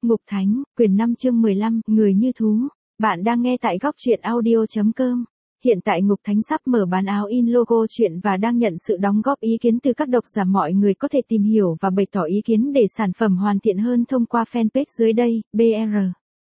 Ngục Thánh, quyển 5 chương 15, người như thú. Bạn đang nghe tại góc truyện audio.com. Hiện tại Ngục Thánh sắp mở bán áo in logo truyện và đang nhận sự đóng góp ý kiến từ các độc giả. Mọi người có thể tìm hiểu và bày tỏ ý kiến để sản phẩm hoàn thiện hơn thông qua fanpage dưới đây, BR.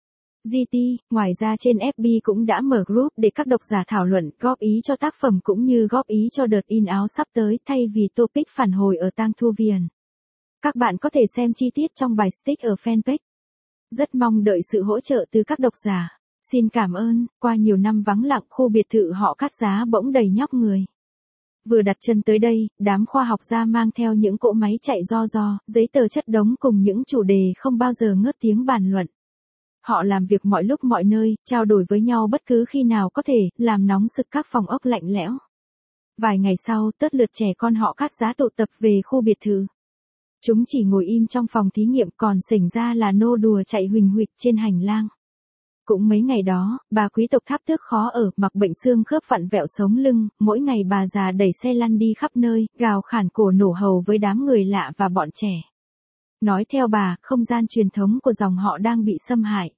GT, ngoài ra trên FB cũng đã mở group để các độc giả thảo luận, góp ý cho tác phẩm cũng như góp ý cho đợt in áo sắp tới thay vì topic phản hồi ở Tang Thu Viền. Các bạn có thể xem chi tiết trong bài stick ở fanpage. Rất mong đợi sự hỗ trợ từ các độc giả. Xin cảm ơn, qua nhiều năm vắng lặng khu biệt thự họ Cát Giá bỗng đầy nhóc người. Vừa đặt chân tới đây, đám khoa học gia mang theo những cỗ máy chạy ro, giấy tờ chất đống cùng những chủ đề không bao giờ ngớt tiếng bàn luận. Họ làm việc mọi lúc mọi nơi, trao đổi với nhau bất cứ khi nào có thể, làm nóng sực các phòng ốc lạnh lẽo. Vài ngày sau, tất lượt trẻ con họ Cát Giá tụ tập về khu biệt thự. Chúng chỉ ngồi im trong phòng thí nghiệm, còn xảy ra là nô đùa chạy huỳnh huỵch trên hành lang. Cũng mấy ngày đó, bà quý tộc Tháp Tước khó ở, mặc bệnh xương khớp vặn vẹo sống lưng, mỗi ngày bà già đẩy xe lăn đi khắp nơi, gào khản cổ nổ hầu với đám người lạ và bọn trẻ. Nói theo bà, không gian truyền thống của dòng họ đang bị xâm hại.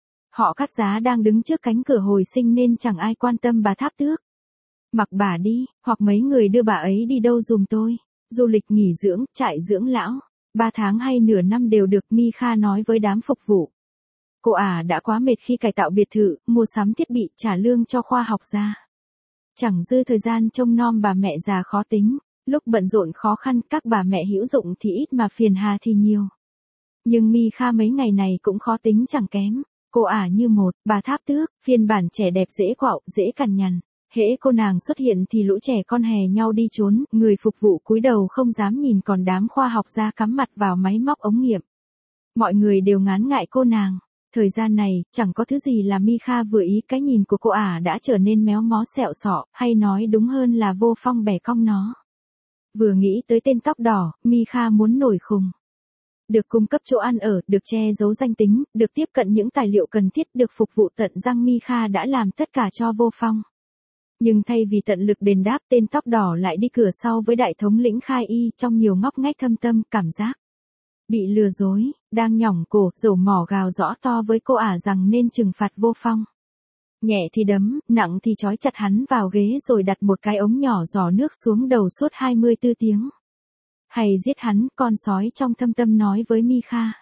Họ Cát Giá đang đứng trước cánh cửa hồi sinh nên chẳng ai quan tâm bà Tháp Tước. Mặc bà đi, hoặc mấy người đưa bà ấy đi đâu giùm tôi. Du lịch nghỉ dưỡng, trại dưỡng lão, 3 tháng hay nửa năm đều được, Mikha nói với đám phục vụ. Cô đã quá mệt khi cải tạo biệt thự, mua sắm thiết bị, trả lương cho khoa học gia. Chẳng dư thời gian trông nom bà mẹ già khó tính, lúc bận rộn khó khăn các bà mẹ hữu dụng thì ít mà phiền hà thì nhiều. Nhưng Mikha mấy ngày này cũng khó tính chẳng kém, cô như một, bà Tháp Tước, phiên bản trẻ đẹp dễ quạo, dễ cằn nhằn. Hễ cô nàng xuất hiện thì lũ trẻ con hè nhau đi trốn, người phục vụ cúi đầu không dám nhìn, còn đám khoa học gia cắm mặt vào máy móc ống nghiệm. Mọi người đều ngán ngại cô nàng. Thời gian này, chẳng có thứ gì là Mikha vừa ý, cái nhìn của cô đã trở nên méo mó sẹo sọ, hay nói đúng hơn là vô phong bẻ cong nó. Vừa nghĩ tới tên tóc đỏ, Mikha muốn nổi khùng. Được cung cấp chỗ ăn ở, được che giấu danh tính, được tiếp cận những tài liệu cần thiết, được phục vụ tận răng, Mikha đã làm tất cả cho vô phong. Nhưng thay vì tận lực đền đáp, tên tóc đỏ lại đi cửa sau với đại thống lĩnh Khai Y, trong nhiều ngóc ngách thâm tâm, cảm giác bị lừa dối, đang nhỏng cổ, dầu mỏ gào rõ to với cô rằng nên trừng phạt vô phong. Nhẹ thì đấm, nặng thì trói chặt hắn vào ghế rồi đặt một cái ống nhỏ giò nước xuống đầu suốt 24 tiếng. Hay giết hắn, con sói trong thâm tâm nói với Mikha.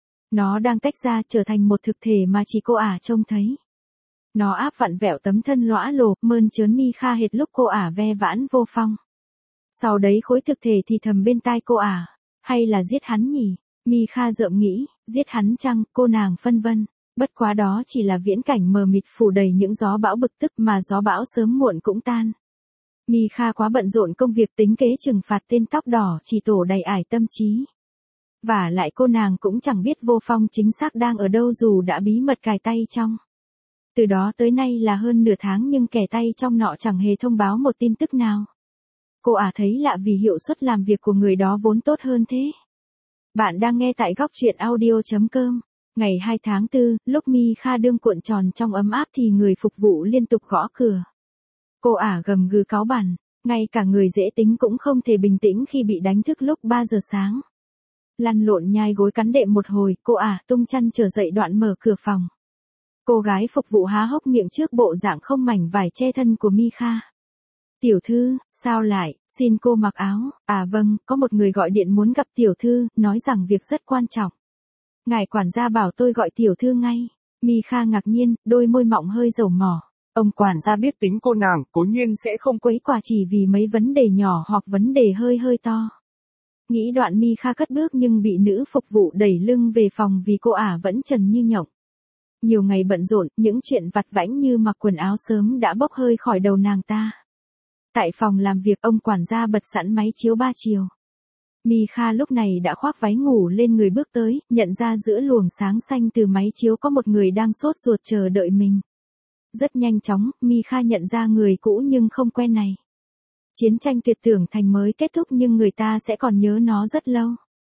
Nó đang tách ra trở thành một thực thể mà chỉ cô trông thấy. Nó áp vặn vẹo tấm thân lõa lồ, mơn trớn Mikha hệt lúc cô ve vãn vô phong. Sau đấy khối thực thể thì thầm bên tai cô hay là giết hắn nhỉ? Mikha rợm nghĩ, giết hắn chăng? Cô nàng phân vân. Bất quá đó chỉ là viễn cảnh mờ mịt phủ đầy những gió bão bực tức, mà gió bão sớm muộn cũng tan. Mikha quá bận rộn công việc tính kế trừng phạt tên tóc đỏ, chỉ tổ đầy ải tâm trí. Và lại cô nàng cũng chẳng biết vô phong chính xác đang ở đâu dù đã bí mật cài tay trong. Từ đó tới nay là hơn nửa tháng nhưng kẻ tay trong nọ chẳng hề thông báo một tin tức nào. Cô thấy lạ vì hiệu suất làm việc của người đó vốn tốt hơn thế. Bạn đang nghe tại góc truyện audio.com. Ngày 2 tháng 4, lúc Mikha đương cuộn tròn trong ấm áp thì người phục vụ liên tục gõ cửa. Cô gầm gừ cáu bẳn, ngay cả người dễ tính cũng không thể bình tĩnh khi bị đánh thức lúc 3 giờ sáng. Lăn lộn nhai gối cắn đệm một hồi, cô tung chăn trở dậy đoạn mở cửa phòng. Cô gái phục vụ há hốc miệng trước bộ dạng không mảnh vải che thân của Mikha. Tiểu thư, sao lại, xin cô mặc áo. Vâng, có một người gọi điện muốn gặp tiểu thư, nói rằng việc rất quan trọng. Ngài quản gia bảo tôi gọi tiểu thư ngay. Mikha ngạc nhiên, đôi môi mọng hơi dầu mỏ. Ông quản gia biết tính cô nàng, cố nhiên sẽ không quấy quả chỉ vì mấy vấn đề nhỏ hoặc vấn đề hơi to. Nghĩ đoạn Mikha cất bước nhưng bị nữ phục vụ đẩy lưng về phòng vì cô vẫn trần như nhộng. Nhiều ngày bận rộn, những chuyện vặt vãnh như mặc quần áo sớm đã bốc hơi khỏi đầu nàng ta. Tại phòng làm việc, ông quản gia bật sẵn máy chiếu 3 chiều. Mikha lúc này đã khoác váy ngủ lên người bước tới, nhận ra giữa luồng sáng xanh từ máy chiếu có một người đang sốt ruột chờ đợi mình. Rất nhanh chóng, Mikha nhận ra người cũ nhưng không quen này. Chiến tranh tuyệt tưởng thành mới kết thúc nhưng người ta sẽ còn nhớ nó rất lâu.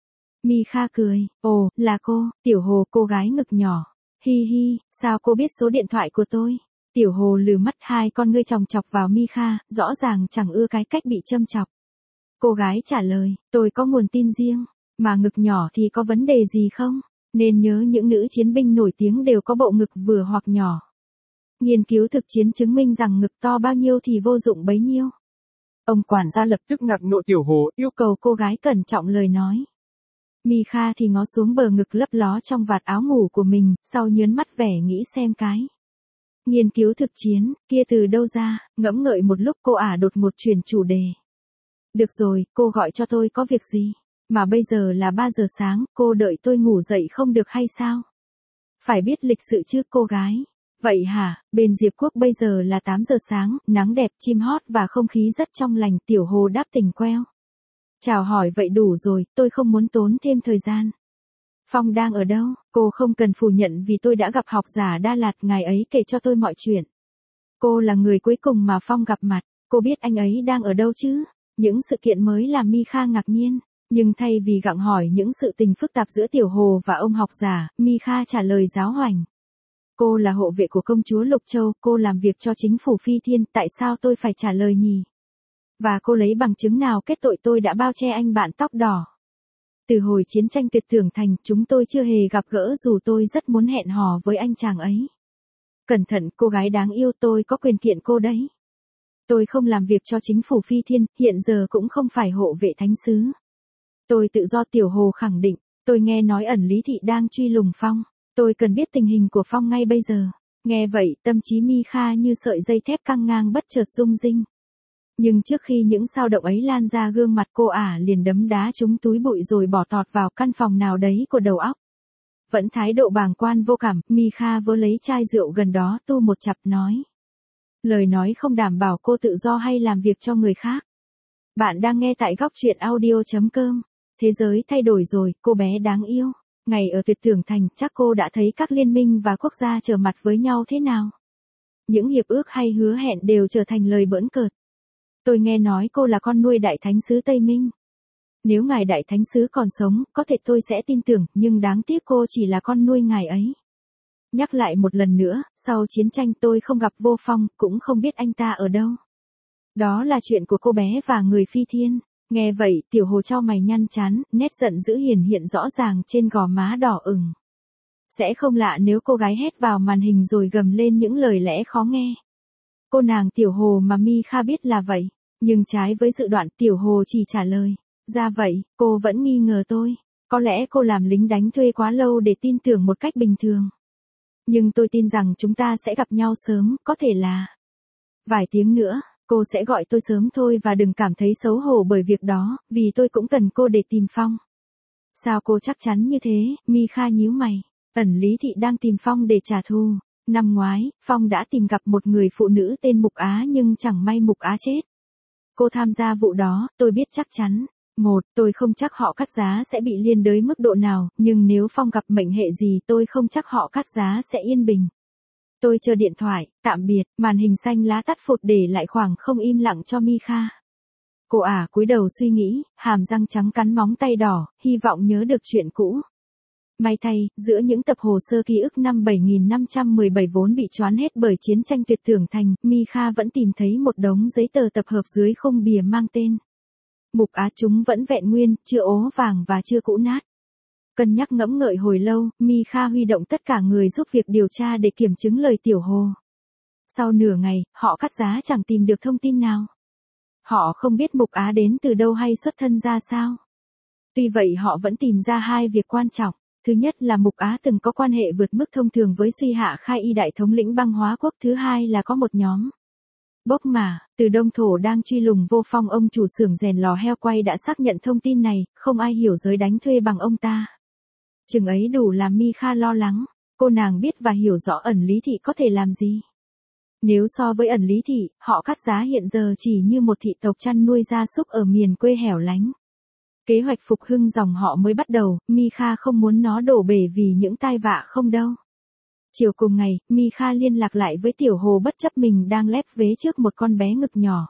Mikha cười, là cô, Tiểu Hồ, cô gái ngực nhỏ. Hi hi, sao cô biết số điện thoại của tôi? Tiểu Hồ lừ mắt, hai con ngươi chòng chọc vào Mikha, rõ ràng chẳng ưa cái cách bị châm chọc. Cô gái trả lời, tôi có nguồn tin riêng, mà ngực nhỏ thì có vấn đề gì không? Nên nhớ những nữ chiến binh nổi tiếng đều có bộ ngực vừa hoặc nhỏ. Nghiên cứu thực chiến chứng minh rằng ngực to bao nhiêu thì vô dụng bấy nhiêu. Ông quản gia lập tức ngạc nộ Tiểu Hồ yêu cầu cô gái cẩn trọng lời nói. Mikha thì ngó xuống bờ ngực lấp ló trong vạt áo ngủ của mình, sau nhớn mắt vẻ nghĩ xem cái. Nghiên cứu thực chiến, kia từ đâu ra, ngẫm ngợi một lúc cô đột ngột chuyển chủ đề. Được rồi, cô gọi cho tôi có việc gì? Mà bây giờ là 3 giờ sáng, cô đợi tôi ngủ dậy không được hay sao? Phải biết lịch sự chứ cô gái. Vậy hả, bên Diệp Quốc bây giờ là 8 giờ sáng, nắng đẹp, chim hót và không khí rất trong lành. Tiểu Hồ đáp tình queo. Chào hỏi vậy đủ rồi, tôi không muốn tốn thêm thời gian. Phong đang ở đâu? Cô không cần phủ nhận vì tôi đã gặp học giả Đa Lạt, ngài ấy kể cho tôi mọi chuyện. Cô là người cuối cùng mà Phong gặp mặt, cô biết anh ấy đang ở đâu chứ? Những sự kiện mới làm Mikha ngạc nhiên, nhưng thay vì gặng hỏi những sự tình phức tạp giữa Tiểu Hồ và ông học giả, Mikha trả lời giáo hoành. Cô là hộ vệ của công chúa Lục Châu, cô làm việc cho chính phủ Phi Thiên, tại sao tôi phải trả lời nhỉ? Và cô lấy bằng chứng nào kết tội tôi đã bao che anh bạn tóc đỏ? Từ hồi chiến tranh Tuyệt Tưởng Thành, chúng tôi chưa hề gặp gỡ dù tôi rất muốn hẹn hò với anh chàng ấy. Cẩn thận, cô gái đáng yêu, tôi có quyền kiện cô đấy. Tôi không làm việc cho chính phủ Phi Thiên, hiện giờ cũng không phải hộ vệ thánh sứ. Tôi tự do. Tiểu Hồ khẳng định, tôi nghe nói ẩn Lý Thị đang truy lùng Phong. Tôi cần biết tình hình của Phong ngay bây giờ. Nghe vậy, tâm trí Mikha như sợi dây thép căng ngang bất chợt rung rinh. Nhưng trước khi những sao động ấy lan ra gương mặt cô liền đấm đá trúng túi bụi rồi bỏ tọt vào căn phòng nào đấy của đầu óc. Vẫn thái độ bàng quan vô cảm, Mikha vớ lấy chai rượu gần đó tu một chặp nói. Lời nói không đảm bảo cô tự do hay làm việc cho người khác. Bạn đang nghe tại góc truyện audio.com. Thế giới thay đổi rồi, cô bé đáng yêu. Ngày ở Tuyệt Tưởng Thành, chắc cô đã thấy các liên minh và quốc gia trở mặt với nhau thế nào. Những hiệp ước hay hứa hẹn đều trở thành lời bỡn cợt. Tôi nghe nói cô là con nuôi Đại Thánh sứ Tây Minh. Nếu ngài Đại Thánh sứ còn sống, có thể tôi sẽ tin tưởng, nhưng đáng tiếc cô chỉ là con nuôi ngài ấy. Nhắc lại một lần nữa, sau chiến tranh tôi không gặp Vô Phong, cũng không biết anh ta ở đâu. Đó là chuyện của cô bé và người Phi Thiên. Nghe vậy, Tiểu Hồ chau mày nhăn chán, nét giận dữ hiển hiện rõ ràng trên gò má đỏ ửng. Sẽ không lạ nếu cô gái hét vào màn hình rồi gầm lên những lời lẽ khó nghe. Cô nàng Tiểu Hồ mà Mikha biết là vậy, nhưng trái với dự đoán, Tiểu Hồ chỉ trả lời. Ra vậy, cô vẫn nghi ngờ tôi. Có lẽ cô làm lính đánh thuê quá lâu để tin tưởng một cách bình thường. Nhưng tôi tin rằng chúng ta sẽ gặp nhau sớm, có thể là vài tiếng nữa. Cô sẽ gọi tôi sớm thôi và đừng cảm thấy xấu hổ bởi việc đó, vì tôi cũng cần cô để tìm Phong. Sao cô chắc chắn như thế? Mikha nhíu mày. Ẩn Lý Thị đang tìm Phong để trả thù. Năm ngoái, Phong đã tìm gặp một người phụ nữ tên Mục Á nhưng chẳng may Mục Á chết. Cô tham gia vụ đó, tôi biết chắc chắn. Tôi không chắc họ cắt giá sẽ bị liên đới mức độ nào, nhưng nếu Phong gặp mệnh hệ gì tôi không chắc họ cắt giá sẽ yên bình. Tôi chờ điện thoại, tạm biệt, màn hình xanh lá tắt phụt để lại khoảng không im lặng cho Mikha. Cô cúi đầu suy nghĩ, hàm răng trắng cắn móng tay đỏ, hy vọng nhớ được chuyện cũ. May thay, giữa những tập hồ sơ ký ức năm 7517 vốn bị choán hết bởi chiến tranh Tuyệt Tưởng Thành, Mikha vẫn tìm thấy một đống giấy tờ tập hợp dưới khung bìa mang tên Mục Á, chúng vẫn vẹn nguyên, chưa ố vàng và chưa cũ nát. Cân nhắc ngẫm ngợi hồi lâu, Mikha huy động tất cả người giúp việc điều tra để kiểm chứng lời Tiểu Hồ. Sau nửa ngày, họ cắt giá chẳng tìm được thông tin nào. Họ không biết Mục Á đến từ đâu hay xuất thân ra sao. Tuy vậy họ vẫn tìm ra hai việc quan trọng. Thứ nhất là Mục Á từng có quan hệ vượt mức thông thường với Suy Hạ Khai Y đại thống lĩnh băng hóa quốc. Thứ hai là có một nhóm bốc mà, từ Đông Thổ đang truy lùng Vô Phong. Ông chủ xưởng rèn lò heo quay đã xác nhận thông tin này, không ai hiểu giới đánh thuê bằng ông ta. Chừng ấy đủ làm Mikha lo lắng, cô nàng biết và hiểu rõ ẩn Lý Thị có thể làm gì. Nếu so với ẩn Lý Thị, họ cắt giá hiện giờ chỉ như một thị tộc chăn nuôi gia súc ở miền quê hẻo lánh. Kế hoạch phục hưng dòng họ mới bắt đầu, Mikha không muốn nó đổ bể vì những tai vạ không đâu. Chiều cùng ngày, Mikha liên lạc lại với Tiểu Hồ bất chấp mình đang lép vế trước một con bé ngực nhỏ.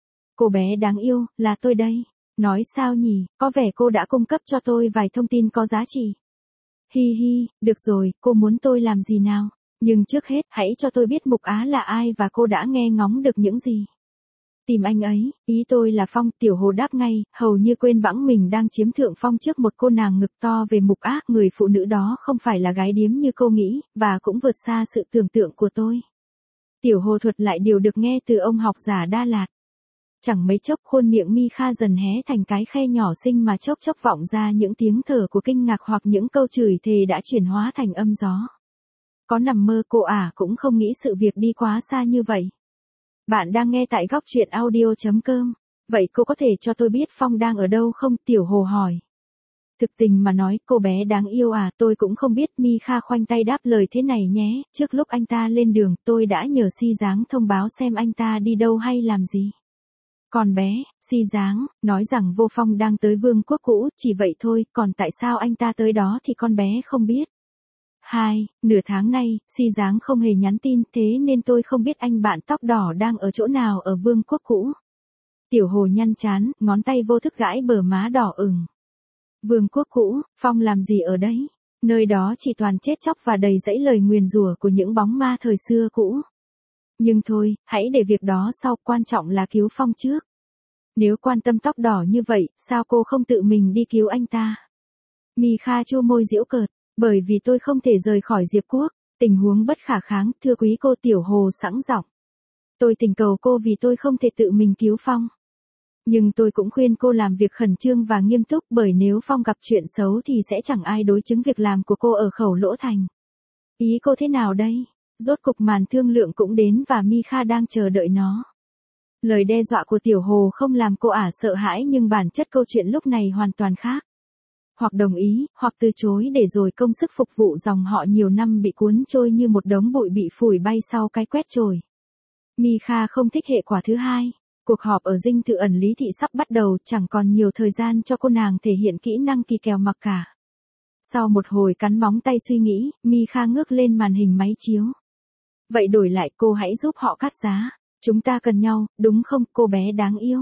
Cô bé đáng yêu, là tôi đây. Nói sao nhỉ, có vẻ cô đã cung cấp cho tôi vài thông tin có giá trị. Hi hi, được rồi, cô muốn tôi làm gì nào? Nhưng trước hết, hãy cho tôi biết Mục Á là ai và cô đã nghe ngóng được những gì. Tìm anh ấy, ý tôi là Phong. Tiểu Hồ đáp ngay, hầu như quên bẵng mình đang chiếm thượng phong trước một cô nàng ngực to về mục ác. Người phụ nữ đó không phải là gái điếm như cô nghĩ, và cũng vượt xa sự tưởng tượng của tôi. Tiểu Hồ thuật lại điều được nghe từ ông học giả Đa Lạt. Chẳng mấy chốc khuôn miệng Mi Kha dần hé thành cái khe nhỏ xinh mà chốc chốc vọng ra những tiếng thở của kinh ngạc hoặc những câu chửi thề đã chuyển hóa thành âm gió. Có nằm mơ cô cũng không nghĩ sự việc đi quá xa như vậy. Bạn đang nghe tại góc truyện audio.com. Vậy cô có thể cho tôi biết Phong đang ở đâu không? Tiểu Hồ hỏi. Thực tình mà nói, cô bé đáng yêu tôi cũng không biết. Mi Kha khoanh tay đáp lời thế này nhé, trước lúc anh ta lên đường, tôi đã nhờ Si Giáng thông báo xem anh ta đi đâu hay làm gì. Còn bé, Si Giáng, nói rằng Vô Phong đang tới vương quốc cũ, chỉ vậy thôi, còn tại sao anh ta tới đó thì con bé không biết. Nửa tháng nay, Si Giáng không hề nhắn tin, thế nên tôi không biết anh bạn tóc đỏ đang ở chỗ nào ở vương quốc cũ. Tiểu Hồ nhăn trán, ngón tay vô thức gãi bờ má đỏ ửng. Vương quốc cũ, Phong làm gì ở đấy? Nơi đó chỉ toàn chết chóc và đầy dẫy lời nguyền rủa của những bóng ma thời xưa cũ. Nhưng thôi, hãy để việc đó sau, quan trọng là cứu Phong trước. Nếu quan tâm tóc đỏ như vậy, sao cô không tự mình đi cứu anh ta? Mi Kha chu môi giễu cợt, bởi vì tôi không thể rời khỏi Diệp Quốc, tình huống bất khả kháng, thưa quý cô. Tiểu Hồ sẵn giọng. Tôi tình cầu cô vì tôi không thể tự mình cứu Phong. Nhưng tôi cũng khuyên cô làm việc khẩn trương và nghiêm túc, bởi nếu Phong gặp chuyện xấu thì sẽ chẳng ai đối chứng việc làm của cô ở Khẩu Lỗ Thành. Ý cô thế nào đây? Rốt cục màn thương lượng cũng đến và Mi Kha đang chờ đợi nó. Lời đe dọa của Tiểu Hồ không làm cô sợ hãi, nhưng bản chất câu chuyện lúc này hoàn toàn khác. Hoặc đồng ý, hoặc từ chối, để rồi công sức phục vụ dòng họ nhiều năm bị cuốn trôi như một đống bụi bị phủi bay sau cái quét chổi. Mi Kha không thích hệ quả thứ hai. Cuộc họp ở dinh thự ẩn Lý Thị sắp bắt đầu, chẳng còn nhiều thời gian cho cô nàng thể hiện kỹ năng kỳ kèo mặc cả. Sau một hồi cắn móng tay suy nghĩ, Mi Kha ngước lên màn hình máy chiếu. Vậy đổi lại cô hãy giúp họ cắt giá. Chúng ta cần nhau, đúng không, cô bé đáng yêu?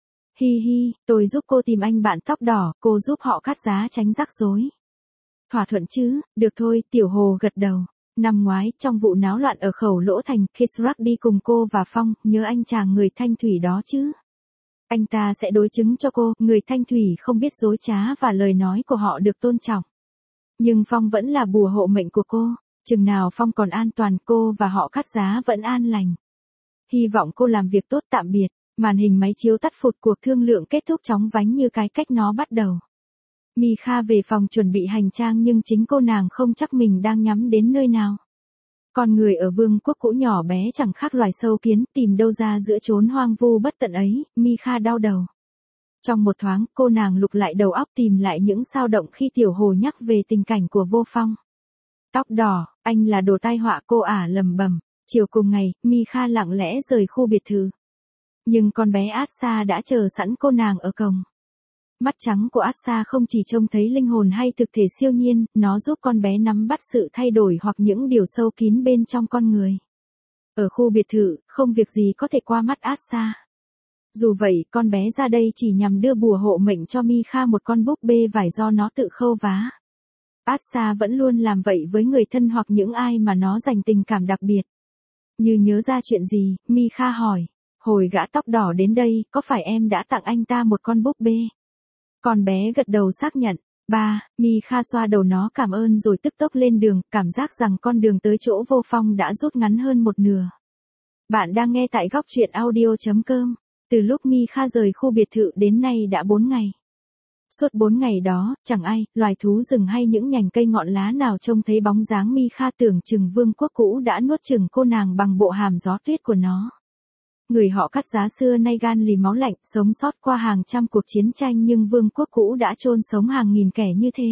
Hi hi, tôi giúp cô tìm anh bạn tóc đỏ, cô giúp họ cắt giá tránh rắc rối. Thỏa thuận chứ? Được thôi. Tiểu Hồ gật đầu. Năm ngoái, trong vụ náo loạn ở Khẩu Lỗ Thành, Kisrak đi cùng cô và Phong, nhớ anh chàng người Thanh Thủy đó chứ? Anh ta sẽ đối chứng cho cô. Người Thanh Thủy không biết dối trá và lời nói của họ được tôn trọng. Nhưng Phong vẫn là bùa hộ mệnh của cô. Chừng nào Phong còn an toàn, cô và họ cắt giá vẫn an lành. Hy vọng cô làm việc tốt. Tạm biệt. Màn hình máy chiếu tắt phụt, cuộc thương lượng kết thúc chóng vánh như cái cách nó bắt đầu. Mi Kha về phòng chuẩn bị hành trang, nhưng chính cô nàng không chắc mình đang nhắm đến nơi nào. Con người ở vương quốc cũ nhỏ bé chẳng khác loài sâu kiến, tìm đâu ra giữa chốn hoang vu bất tận ấy. Mi Kha đau đầu. Trong một thoáng, cô nàng lục lại đầu óc tìm lại những xao động khi Tiểu Hồ nhắc về tình cảnh của Vô Phong. Tóc đỏ, anh là đồ tai họa, cô lầm bầm. Chiều cùng ngày, Mi Kha lặng lẽ rời khu biệt thự. Nhưng con bé Asa đã chờ sẵn cô nàng ở cổng. Mắt trắng của Asa không chỉ trông thấy linh hồn hay thực thể siêu nhiên, nó giúp con bé nắm bắt sự thay đổi hoặc những điều sâu kín bên trong con người. Ở khu biệt thự, không việc gì có thể qua mắt Asa. Dù vậy, con bé ra đây chỉ nhằm đưa bùa hộ mệnh cho Mi Kha, một con búp bê vải do nó tự khâu vá. Asa vẫn luôn làm vậy với người thân hoặc những ai mà nó dành tình cảm đặc biệt. Như nhớ ra chuyện gì, Mi Kha hỏi. Hồi gã tóc đỏ đến đây, có phải em đã tặng anh ta một con búp bê? Con bé gật đầu xác nhận. Mi Kha xoa đầu nó cảm ơn rồi tức tốc lên đường, cảm giác rằng con đường tới chỗ Vô Phong đã rút ngắn hơn một nửa. Bạn đang nghe tại góc truyện audio.com. Từ lúc Mi Kha rời khu biệt thự đến nay đã 4 ngày. Suốt 4 ngày đó, chẳng ai, loài thú rừng hay những nhành cây ngọn lá nào trông thấy bóng dáng Mi Kha. Tưởng chừng vương quốc cũ đã nuốt chửng cô nàng bằng bộ hàm gió tuyết của nó. Người họ cắt giá xưa nay gan lì máu lạnh, sống sót qua hàng trăm cuộc chiến tranh, nhưng vương quốc cũ đã chôn sống hàng nghìn kẻ như thế.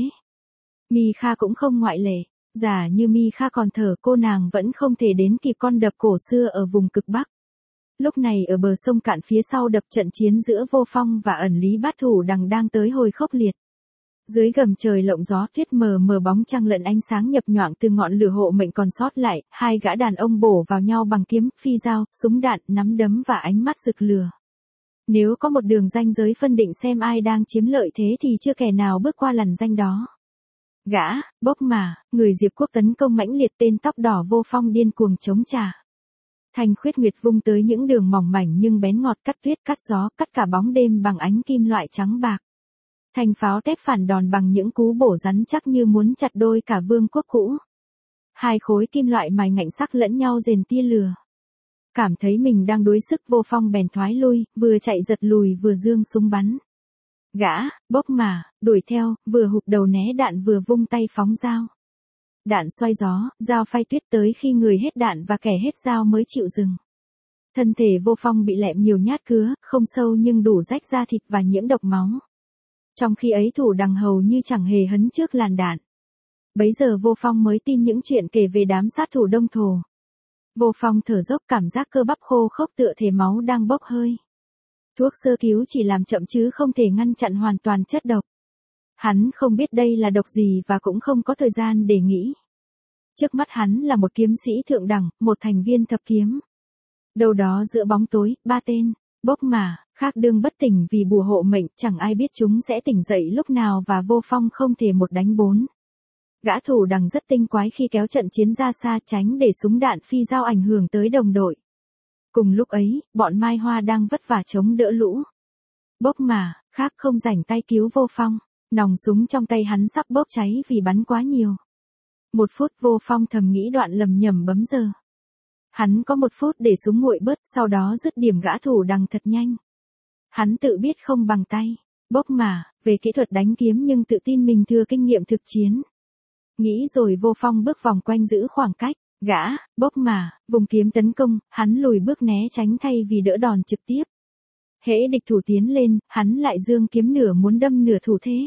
Mi Kha cũng không ngoại lệ. Giả như Mi Kha còn thở, cô nàng vẫn không thể đến kịp con đập cổ xưa ở vùng cực Bắc. Lúc này ở bờ sông cạn phía sau đập, trận chiến giữa Vô Phong và ẩn Lý Bát Thủ đằng đang tới hồi khốc liệt. Dưới gầm trời lộng gió tuyết mờ mờ, bóng trăng lẫn ánh sáng nhập nhoạng từ ngọn lửa hộ mệnh còn sót lại, hai gã đàn ông bổ vào nhau bằng kiếm, phi dao, súng đạn, nắm đấm và ánh mắt rực lửa. Nếu có một đường ranh giới phân định xem ai đang chiếm lợi thế thì chưa kẻ nào bước qua lằn ranh đó. Gã, bốc mà, người Diệp Quốc tấn công mãnh liệt, tên tóc đỏ Vô Phong điên cuồng chống trả. Thanh Khuyết Nguyệt vung tới những đường mỏng mảnh nhưng bén ngọt, cắt tuyết cắt gió, cắt cả bóng đêm bằng ánh kim loại trắng bạc. Thanh pháo thép phản đòn bằng những cú bổ rắn chắc như muốn chặt đôi cả vương quốc cũ. Hai khối kim loại mài ngạnh sắc lẫn nhau rền tia lửa. Cảm thấy mình đang đuối sức, Vô Phong bèn thoái lui, vừa chạy giật lùi vừa giương súng bắn. Gã, bốc mà, đuổi theo, vừa hụp đầu né đạn vừa vung tay phóng dao. Đạn xoay gió, dao phay tuyết tới khi người hết đạn và kẻ hết dao mới chịu dừng. Thân thể Vô Phong bị lẹm nhiều nhát cứa, không sâu nhưng đủ rách da thịt và nhiễm độc máu. Trong khi ấy Thủ Đằng hầu như chẳng hề hấn trước làn đạn. Bấy giờ Vô Phong mới tin những chuyện kể về đám sát thủ Đông Thổ. Vô Phong thở dốc, cảm giác cơ bắp khô khốc tựa thể máu đang bốc hơi. Thuốc sơ cứu chỉ làm chậm chứ không thể ngăn chặn hoàn toàn chất độc. Hắn không biết đây là độc gì và cũng không có thời gian để nghĩ. Trước mắt hắn là một kiếm sĩ thượng đẳng, một thành viên thập kiếm. Đâu đó giữa bóng tối, ba tên, bốc mà, khác đương bất tỉnh vì bùa hộ mệnh, chẳng ai biết chúng sẽ tỉnh dậy lúc nào và Vô Phong không thể một đánh bốn. Gã Thủ Đằng rất tinh quái khi kéo trận chiến ra xa, tránh để súng đạn phi dao ảnh hưởng tới đồng đội. Cùng lúc ấy, bọn Mai Hoa đang vất vả chống đỡ lũ. Bốc mà, khác không rảnh tay cứu Vô Phong, nòng súng trong tay hắn sắp bốc cháy vì bắn quá nhiều. 1 phút, Vô Phong thầm nghĩ đoạn lầm nhầm bấm giờ. Hắn có 1 phút để súng nguội bớt, sau đó dứt điểm gã Thủ Đằng thật nhanh. Hắn tự biết không bằng tay, bốc mà, về kỹ thuật đánh kiếm nhưng tự tin mình thừa kinh nghiệm thực chiến. Nghĩ rồi Vô Phong bước vòng quanh giữ khoảng cách, gã, bốc mà, vùng kiếm tấn công, hắn lùi bước né tránh thay vì đỡ đòn trực tiếp. Hễ địch thủ tiến lên, hắn lại giương kiếm nửa muốn đâm nửa thủ thế.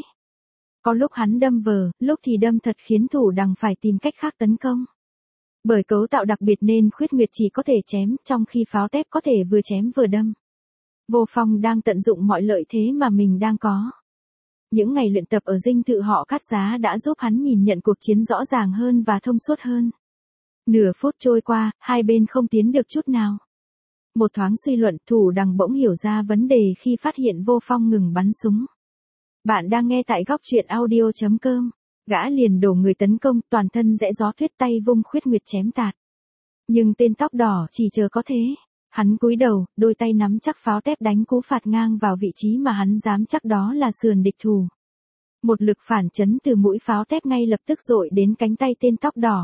Có lúc hắn đâm vờ, lúc thì đâm thật khiến Thủ Đằng phải tìm cách khác tấn công. Bởi cấu tạo đặc biệt nên Khuyết Nguyệt chỉ có thể chém, trong khi pháo tép có thể vừa chém vừa đâm. Vô Phong đang tận dụng mọi lợi thế mà mình đang có. Những ngày luyện tập ở dinh thự họ Cát Giá đã giúp hắn nhìn nhận cuộc chiến rõ ràng hơn và thông suốt hơn. Nửa phút trôi qua, hai bên không tiến được chút nào. Một thoáng suy luận, Thủ Đằng bỗng hiểu ra vấn đề khi phát hiện Vô Phong ngừng bắn súng. Bạn đang nghe tại góc truyện audio.com. Gã liền đổ người tấn công, toàn thân rẽ gió thuyết tay vung Khuyết Nguyệt chém tạt. Nhưng tên tóc đỏ chỉ chờ có thế. Hắn cúi đầu, đôi tay nắm chắc pháo tép đánh cú phạt ngang vào vị trí mà hắn dám chắc đó là sườn địch thủ. Một lực phản chấn từ mũi pháo tép ngay lập tức dội đến cánh tay tên tóc đỏ.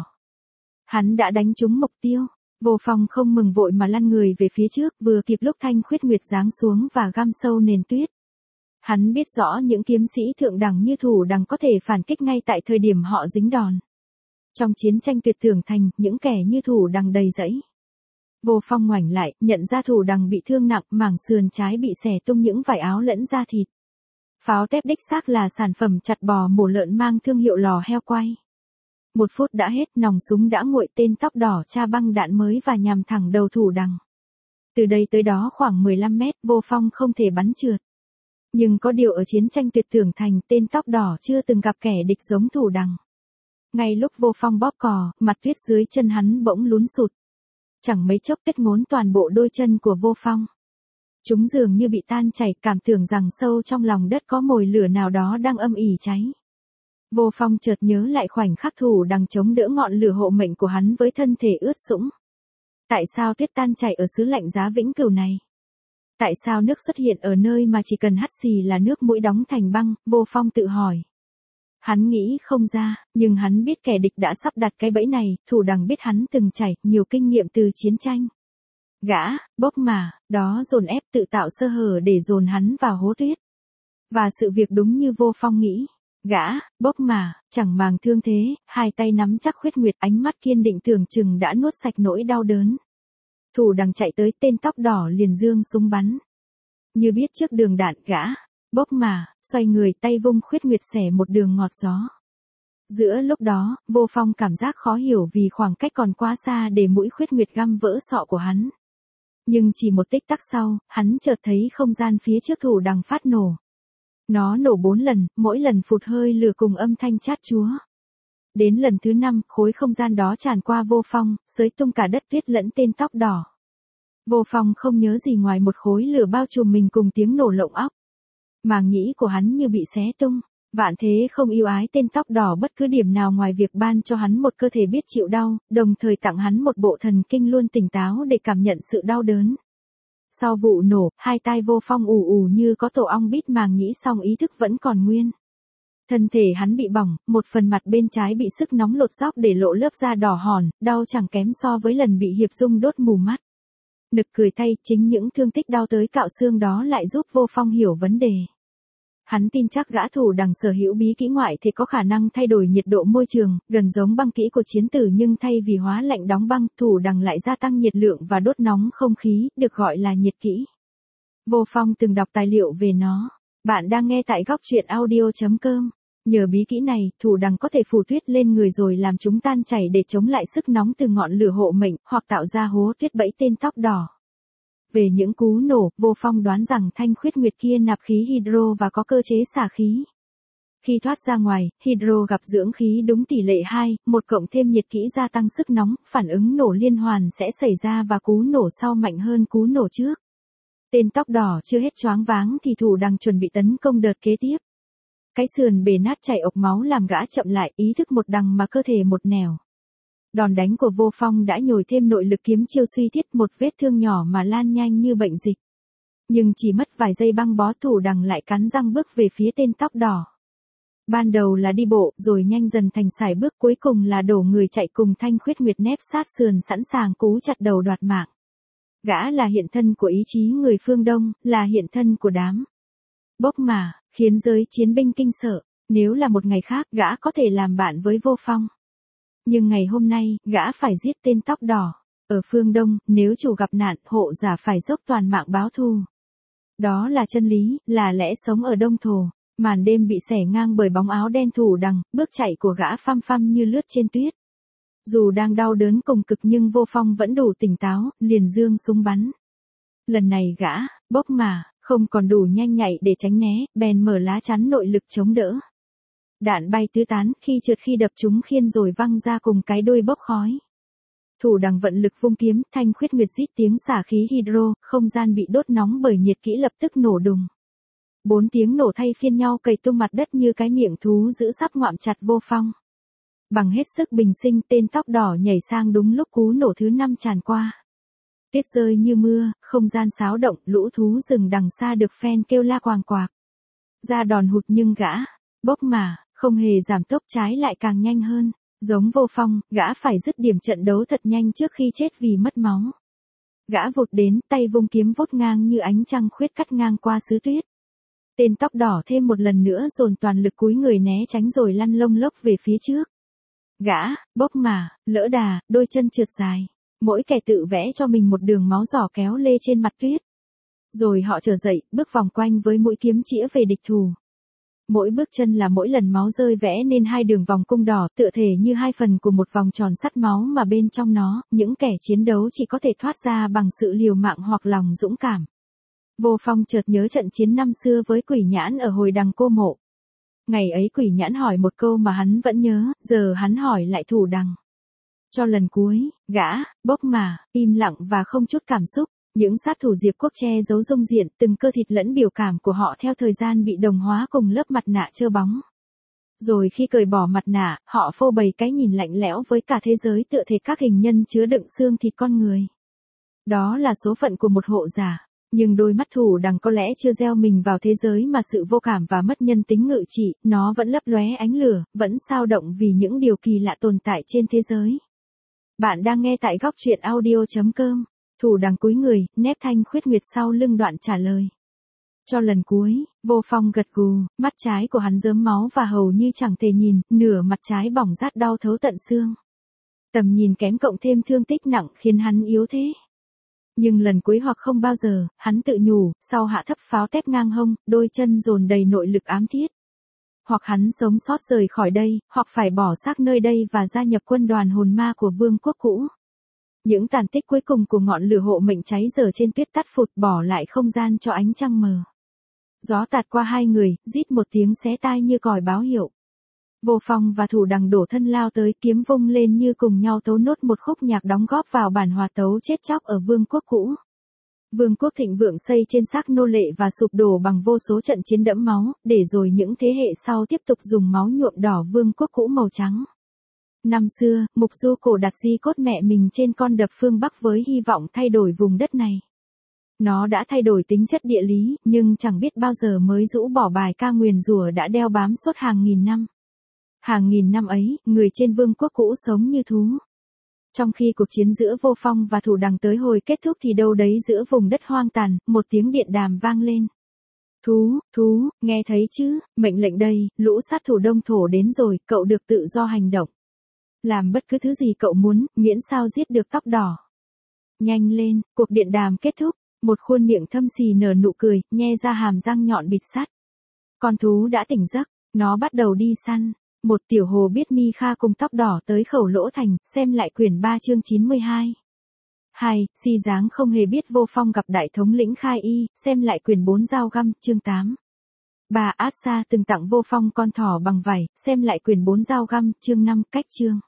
Hắn đã đánh trúng mục tiêu. Vô Phong không mừng vội mà lăn người về phía trước, vừa kịp lúc Thanh Khuyết Nguyệt giáng xuống và găm sâu nền tuyết. Hắn biết rõ những kiếm sĩ thượng đẳng như Thủ Đằng có thể phản kích ngay tại thời điểm họ dính đòn. Trong chiến tranh tuyệt tưởng thành, những kẻ như Thủ Đằng đầy rẫy. Vô Phong ngoảnh lại, nhận ra Thủ Đằng bị thương nặng, mảng sườn trái bị xẻ tung những vải áo lẫn da thịt. Pháo tép đích xác là sản phẩm chặt bò mổ lợn mang thương hiệu Lò Heo Quay. 1 phút đã hết, nòng súng đã nguội, tên tóc đỏ tra băng đạn mới và nhằm thẳng đầu Thủ Đằng. Từ đây tới đó khoảng 15 mét, Vô Phong không thể bắn trượt. Nhưng có điều ở chiến tranh tuyệt tưởng thành, tên tóc đỏ chưa từng gặp kẻ địch giống Thủ Đằng. Ngay lúc Vô Phong bóp cò, mặt tuyết dưới chân hắn bỗng lún sụt. Chẳng mấy chốc tuyết ngốn toàn bộ đôi chân của Vô Phong. Chúng dường như bị tan chảy, cảm tưởng rằng sâu trong lòng đất có mồi lửa nào đó đang âm ỉ cháy. Vô Phong chợt nhớ lại khoảnh khắc Thủ Đằng chống đỡ ngọn lửa hộ mệnh của hắn với thân thể ướt sũng. Tại sao tuyết tan chảy ở xứ lạnh giá vĩnh cửu này? Tại sao nước xuất hiện ở nơi mà chỉ cần hắt xì là nước mũi đóng thành băng? Vô Phong tự hỏi. Hắn nghĩ không ra, nhưng hắn biết kẻ địch đã sắp đặt cái bẫy này, Thủ Đằng biết hắn từng trải nhiều kinh nghiệm từ chiến tranh. Gã, bốc mà, đó dồn ép tự tạo sơ hở để dồn hắn vào hố tuyết. Và sự việc đúng như Vô Phong nghĩ. Gã, bốc mà, chẳng màng thương thế, hai tay nắm chắc Khuyết Nguyệt, ánh mắt kiên định tưởng chừng đã nuốt sạch nỗi đau đớn. Thủ Đằng chạy tới, tên tóc đỏ liền giương súng bắn. Như biết trước đường đạn, gã, bốc mà, xoay người tay vung Khuyết Nguyệt xẻ một đường ngọt gió. Giữa lúc đó, Vô Phong cảm giác khó hiểu vì khoảng cách còn quá xa để mũi Khuyết Nguyệt găm vỡ sọ của hắn. Nhưng chỉ một tích tắc sau, hắn chợt thấy không gian phía trước Thủ Đằng phát nổ. Nó nổ 4 lần, mỗi lần phụt hơi lửa cùng âm thanh chát chúa. Đến lần thứ 5, khối không gian đó tràn qua Vô Phong, xới tung cả đất tuyết lẫn tên tóc đỏ. Vô Phong không nhớ gì ngoài một khối lửa bao trùm mình cùng tiếng nổ lộng óc. Màng nhĩ của hắn như bị xé tung, Vạn thế không yêu ái tên tóc đỏ bất cứ điểm nào ngoài việc ban cho hắn một cơ thể biết chịu đau, đồng thời tặng hắn một bộ thần kinh luôn tỉnh táo để cảm nhận sự đau đớn. Sau vụ nổ, hai tai Vô Phong ù ù như có tổ ong bít màng nhĩ song ý thức vẫn còn nguyên. Thân thể hắn bị bỏng, một phần mặt bên trái bị sức nóng lột xóc để lộ lớp da đỏ hòn, đau chẳng kém so với lần bị Hiệp Dung đốt mù mắt. Nực cười thay, chính những thương tích đau tới cạo xương đó lại giúp Vô Phong hiểu vấn đề. Hắn tin chắc gã thủ đằng sở hữu bí kỹ ngoại thì có khả năng thay đổi nhiệt độ môi trường, gần giống băng kỹ của chiến tử nhưng thay vì hóa lạnh đóng băng, thủ đằng lại gia tăng nhiệt lượng và đốt nóng không khí, được gọi là nhiệt kỹ. Vô Phong từng đọc tài liệu về nó. Bạn đang nghe tại góc truyện audio.com. Nhờ bí kỹ này, thủ đằng có thể phủ tuyết lên người rồi làm chúng tan chảy để chống lại sức nóng từ ngọn lửa hộ mệnh, hoặc tạo ra hố tuyết bẫy tên tóc đỏ. Về những cú nổ, Vô Phong đoán rằng Thanh Khuyết Nguyệt kia nạp khí hydro và có cơ chế xả khí. Khi thoát ra ngoài, hydro gặp dưỡng khí đúng tỷ lệ 2, 1 cộng thêm nhiệt kỹ gia tăng sức nóng, phản ứng nổ liên hoàn sẽ xảy ra và cú nổ sau mạnh hơn cú nổ trước. Tên tóc đỏ chưa hết choáng váng thì thủ đằng chuẩn bị tấn công đợt kế tiếp. Cái sườn bề nát chảy ộc máu làm gã chậm lại, ý thức một đằng mà cơ thể một nẻo. Đòn đánh của Vô Phong đã nhồi thêm nội lực kiếm chiêu suy thiết, một vết thương nhỏ mà lan nhanh như bệnh dịch. Nhưng chỉ mất vài giây băng bó, thủ đằng lại cắn răng bước về phía tên tóc đỏ. Ban đầu là đi bộ, rồi nhanh dần thành sải bước, cuối cùng là đổ người chạy cùng Thanh Khuyết Nguyệt nép sát sườn sẵn sàng cú chặt đầu đoạt mạng. Gã là hiện thân của ý chí người phương Đông, là hiện thân của đám bốc mà, khiến giới chiến binh kinh sợ. Nếu là một ngày khác, gã có thể làm bạn với Vô Phong. Nhưng ngày hôm nay, gã phải giết tên tóc đỏ. Ở phương Đông, nếu chủ gặp nạn, hộ giả phải dốc toàn mạng báo thù. Đó là chân lý, là lẽ sống ở Đông Thổ. Màn đêm bị xẻ ngang bởi bóng áo đen thủ đằng, bước chạy của gã phăm phăm như lướt trên tuyết. Dù đang đau đớn cùng cực nhưng Vô Phong vẫn đủ tỉnh táo, liền giương súng bắn. Lần này gã, bốc mà, không còn đủ nhanh nhạy để tránh né, bèn mở lá chắn nội lực chống đỡ. Đạn bay tứ tán, khi trượt khi đập chúng khiên rồi văng ra cùng cái đuôi bốc khói. Thủ đằng vận lực vung kiếm, Thanh Khuyết Nguyệt rít tiếng xả khí hydro, không gian bị đốt nóng bởi nhiệt kỹ lập tức nổ đùng. 4 tiếng nổ thay phiên nhau cày tung mặt đất như cái miệng thú giữ sắp ngoạm chặt Vô Phong. Bằng hết sức bình sinh, tên tóc đỏ nhảy sang đúng lúc cú nổ thứ 5 tràn qua. Tuyết rơi như mưa, không gian xáo động, lũ thú rừng đằng xa được phen kêu la quàng quạc. Ra đòn hụt nhưng gã, bốc mà, không hề giảm tốc, trái lại càng nhanh hơn. Giống Vô Phong, gã phải dứt điểm trận đấu thật nhanh trước khi chết vì mất máu. Gã vụt đến, tay vung kiếm vút ngang như ánh trăng khuyết cắt ngang qua xứ tuyết. Tên tóc đỏ thêm một lần nữa dồn toàn lực cúi người né tránh rồi lăn lông lốc về phía trước. Gã, bốc mà, lỡ đà, đôi chân trượt dài. Mỗi kẻ tự vẽ cho mình một đường máu giỏ kéo lê trên mặt tuyết. Rồi họ trở dậy, bước vòng quanh với mũi kiếm chĩa về địch thủ. Mỗi bước chân là mỗi lần máu rơi vẽ nên 2 đường vòng cung đỏ, tựa thể như 2 phần của một vòng tròn sắt máu mà bên trong nó, những kẻ chiến đấu chỉ có thể thoát ra bằng sự liều mạng hoặc lòng dũng cảm. Vô Phong chợt nhớ trận chiến năm xưa với Quỷ Nhãn ở hồi Đằng Cô Mộ. Ngày ấy Quỷ Nhãn hỏi một câu mà hắn vẫn nhớ, giờ hắn hỏi lại thủ đằng. Cho lần cuối, gã, bốc mà, im lặng và không chút cảm xúc. Những sát thủ Diệp Quốc che giấu dung diện, từng cơ thịt lẫn biểu cảm của họ theo thời gian bị đồng hóa cùng lớp mặt nạ trơ bóng. Rồi khi cởi bỏ mặt nạ, họ phô bày cái nhìn lạnh lẽo với cả thế giới tựa thể các hình nhân chứa đựng xương thịt con người. Đó là số phận của một hộ giả. Nhưng đôi mắt thủ đằng có lẽ chưa gieo mình vào thế giới mà sự vô cảm và mất nhân tính ngự trị, nó vẫn lấp lóe ánh lửa, vẫn sao động vì những điều kỳ lạ tồn tại trên thế giới. Bạn đang nghe tại góc truyện audio.com. Thủ đằng cúi người, nép Thanh Khuyết Nguyệt sau lưng đoạn trả lời. Cho lần cuối, Vô Phong gật gù, mắt trái của hắn rớm máu và hầu như chẳng thể nhìn, nửa mặt trái bỏng rát đau thấu tận xương. Tầm nhìn kém cộng thêm thương tích nặng khiến hắn yếu thế. Nhưng lần cuối hoặc không bao giờ, hắn tự nhủ, sau hạ thấp pháo tép ngang hông, đôi chân dồn đầy nội lực ám thiết. Hoặc hắn sống sót rời khỏi đây, hoặc phải bỏ xác nơi đây và gia nhập quân đoàn hồn ma của vương quốc cũ. Những tàn tích cuối cùng của ngọn lửa hộ mệnh cháy dở trên tuyết tắt phụt bỏ lại không gian cho ánh trăng mờ. Gió tạt qua hai người, rít một tiếng xé tai như còi báo hiệu. Vô Phong và thủ đằng đổ thân lao tới, kiếm vung lên như cùng nhau tấu nốt một khúc nhạc đóng góp vào bản hòa tấu chết chóc ở vương quốc cũ. Vương quốc thịnh vượng xây trên xác nô lệ và sụp đổ bằng vô số trận chiến đẫm máu, để rồi những thế hệ sau tiếp tục dùng máu nhuộm đỏ vương quốc cũ màu trắng. Năm xưa, Mục Du Cổ đặt di cốt mẹ mình trên con đập phương Bắc với hy vọng thay đổi vùng đất này. Nó đã thay đổi tính chất địa lý, nhưng chẳng biết bao giờ mới rũ bỏ bài ca nguyền rủa đã đeo bám suốt hàng nghìn năm. Hàng nghìn năm ấy, người trên vương quốc cũ sống như thú. Trong khi cuộc chiến giữa Vô Phong và Thủ Đằng tới hồi kết thúc thì đâu đấy giữa vùng đất hoang tàn, một tiếng điện đàm vang lên. Thú, nghe thấy chứ, mệnh lệnh đây, lũ sát thủ Đông Thổ đến rồi, cậu được tự do hành động. Làm bất cứ thứ gì cậu muốn, miễn sao giết được tóc đỏ. Nhanh lên, cuộc điện đàm kết thúc, một khuôn miệng thâm xì nở nụ cười, nhe ra hàm răng nhọn bịt sắt. Con thú đã tỉnh giấc, nó bắt đầu đi săn. Một tiểu hồ biết Mi Kha cùng tóc đỏ tới khẩu lỗ thành, xem lại quyển 3 chương 92. 2. Si dáng không hề biết Vô Phong gặp đại thống lĩnh Khai Y, xem lại quyển 4 dao găm, chương 8. 3. Át Sa từng tặng Vô Phong con thỏ bằng vảy, xem lại quyển 4 dao găm, chương 5, cách chương.